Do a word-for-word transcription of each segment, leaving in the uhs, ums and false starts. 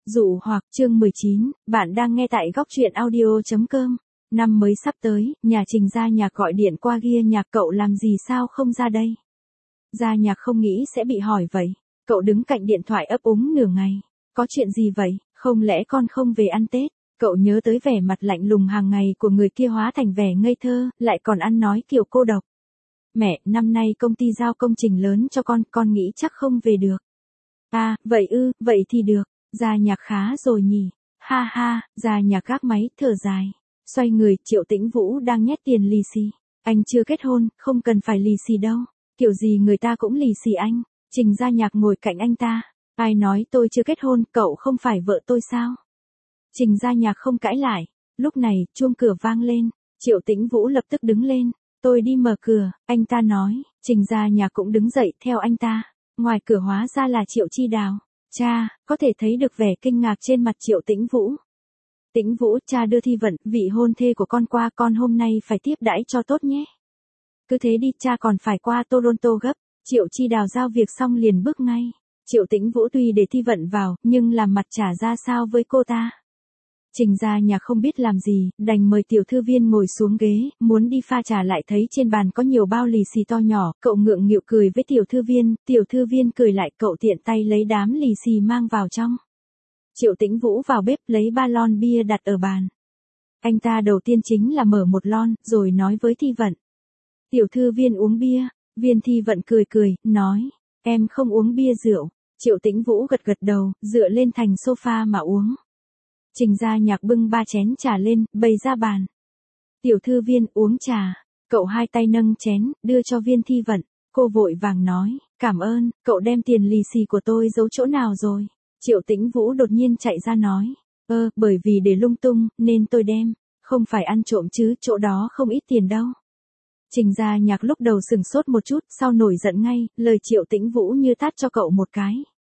Dụ hoặc chương mười chín, bạn đang nghe tại góc truyện audio chấm com. Năm mới sắp tới, nhà Trình Gia Nhạc gọi điện qua ghia nhạc, cậu làm gì sao không ra đây? Gia Nhạc không nghĩ sẽ bị hỏi vậy. Cậu đứng cạnh điện thoại ấp úng nửa ngày. Có chuyện gì vậy, không lẽ con không về ăn Tết? Cậu nhớ tới vẻ mặt lạnh lùng hàng ngày của người kia hóa thành vẻ ngây thơ, lại còn ăn nói kiểu cô độc. Mẹ, năm nay công ty giao công trình lớn cho con, con nghĩ chắc không về được. À, vậy ư, vậy thì được. Gia Nhạc khá rồi nhỉ. Ha ha, Gia Nhạc gác máy, thở dài. Xoay người, Triệu Tĩnh Vũ đang nhét tiền lì xì. Anh chưa kết hôn, không cần phải lì xì đâu. Kiểu gì người ta cũng lì xì anh. Trình Gia Nhạc ngồi cạnh anh ta. Ai nói tôi chưa kết hôn, cậu không phải vợ tôi sao? Trình Gia Nhạc không cãi lại. Lúc này, chuông cửa vang lên. Triệu Tĩnh Vũ lập tức đứng lên. Tôi đi mở cửa, anh ta nói. Trình Gia Nhạc cũng đứng dậy theo anh ta. Ngoài cửa hóa ra là Triệu Chi Đào. Cha, có thể thấy được vẻ kinh ngạc trên mặt Triệu Tĩnh Vũ. Tĩnh Vũ, cha đưa Thi Vận, vị hôn thê của con qua, con hôm nay phải tiếp đãi cho tốt nhé. Cứ thế đi, cha còn phải qua Toronto gấp. Triệu Chi Đào giao việc xong liền bước ngay. Triệu Tĩnh Vũ tuy để Thi Vận vào, nhưng làm mặt trả ra sao với cô ta. Trình Gia Nhạc không biết làm gì, đành mời tiểu thư viên ngồi xuống ghế, muốn đi pha trà lại thấy trên bàn có nhiều bao lì xì to nhỏ, cậu ngượng nghịu cười với tiểu thư viên, tiểu thư viên cười lại, cậu tiện tay lấy đám lì xì mang vào trong. Triệu Tĩnh Vũ vào bếp lấy ba lon bia đặt ở bàn. Anh ta đầu tiên chính là mở một lon, rồi nói với Thi Vận. Tiểu thư viên uống bia, viên Thi Vận cười cười, nói, em không uống bia rượu. Triệu Tĩnh Vũ gật gật đầu, dựa lên thành sofa mà uống. Trình Gia Nhạc bưng ba chén trà lên, bày ra bàn. Tiểu thư viên uống trà. Cậu hai tay nâng chén, đưa cho viên Thi Vận. Cô vội vàng nói, cảm ơn, cậu đem tiền lì xì của tôi giấu chỗ nào rồi? Triệu Tĩnh Vũ đột nhiên chạy ra nói. Ơ, bởi vì để lung tung, nên tôi đem. Không phải ăn trộm chứ, chỗ đó không ít tiền đâu. Trình Gia Nhạc lúc đầu sừng sốt một chút, sau nổi giận ngay, lời Triệu Tĩnh Vũ như tát cho cậu một cái.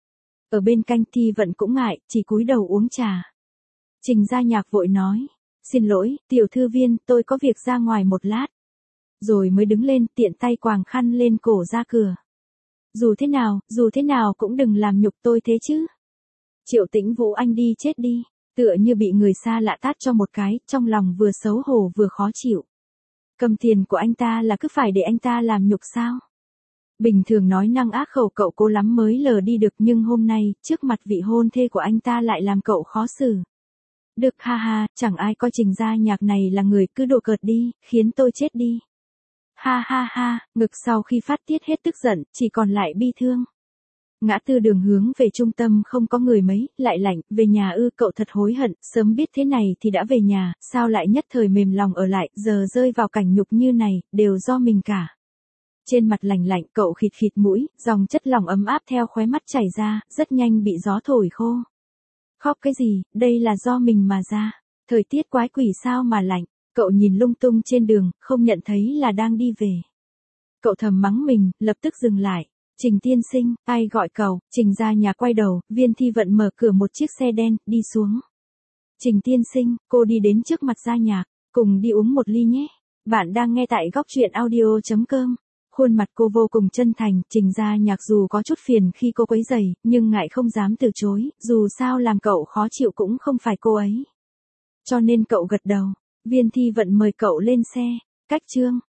Ở bên cạnh Thi Vận cũng ngại, chỉ cúi đầu uống trà. Trình Gia Nhạc vội nói, xin lỗi, tiểu thư viên, tôi có việc ra ngoài một lát. Rồi mới đứng lên, tiện tay quàng khăn lên cổ ra cửa. Dù thế nào, dù thế nào cũng đừng làm nhục tôi thế chứ. Triệu Tĩnh Vũ, anh đi chết đi, tựa như bị người xa lạ tát cho một cái, trong lòng vừa xấu hổ vừa khó chịu. Cầm tiền của anh ta là cứ phải để anh ta làm nhục sao? Bình thường nói năng ác khẩu cậu cố lắm mới lờ đi được, nhưng hôm nay, trước mặt vị hôn thê của anh ta lại làm cậu khó xử. Được, ha ha, chẳng ai coi Trình Gia Nhạc này là người, cứ đùa cợt đi, khiến tôi chết đi. Ha ha ha, ngực sau khi phát tiết hết tức giận, chỉ còn lại bi thương. Ngã tư đường hướng về trung tâm không có người mấy, lại lạnh, về nhà ư, cậu thật hối hận, sớm biết thế này thì đã về nhà, sao lại nhất thời mềm lòng ở lại, giờ rơi vào cảnh nhục như này, đều do mình cả. Trên mặt lạnh lạnh, cậu khịt khịt mũi, dòng chất lỏng ấm áp theo khóe mắt chảy ra, rất nhanh bị gió thổi khô. Khóc cái gì, đây là do mình mà ra. Thời tiết quái quỷ sao mà lạnh. Cậu nhìn lung tung trên đường, không nhận thấy là đang đi về. Cậu thầm mắng mình, lập tức dừng lại. Trình tiên sinh, ai gọi cậu? Trình Gia Nhạc quay đầu, viên Thi Vận mở cửa một chiếc xe đen, đi xuống. Trình tiên sinh, cô đi đến trước mặt Gia Nhạc, cùng đi uống một ly nhé. Bạn đang nghe tại góc truyện audio chấm com. Khuôn mặt cô vô cùng chân thành, Trình Gia Nhạc dù có chút phiền khi cô quấy rầy, nhưng ngại không dám từ chối, dù sao làm cậu khó chịu cũng không phải cô ấy. Cho nên cậu gật đầu, viên Thi Vận mời cậu lên xe, cách chương.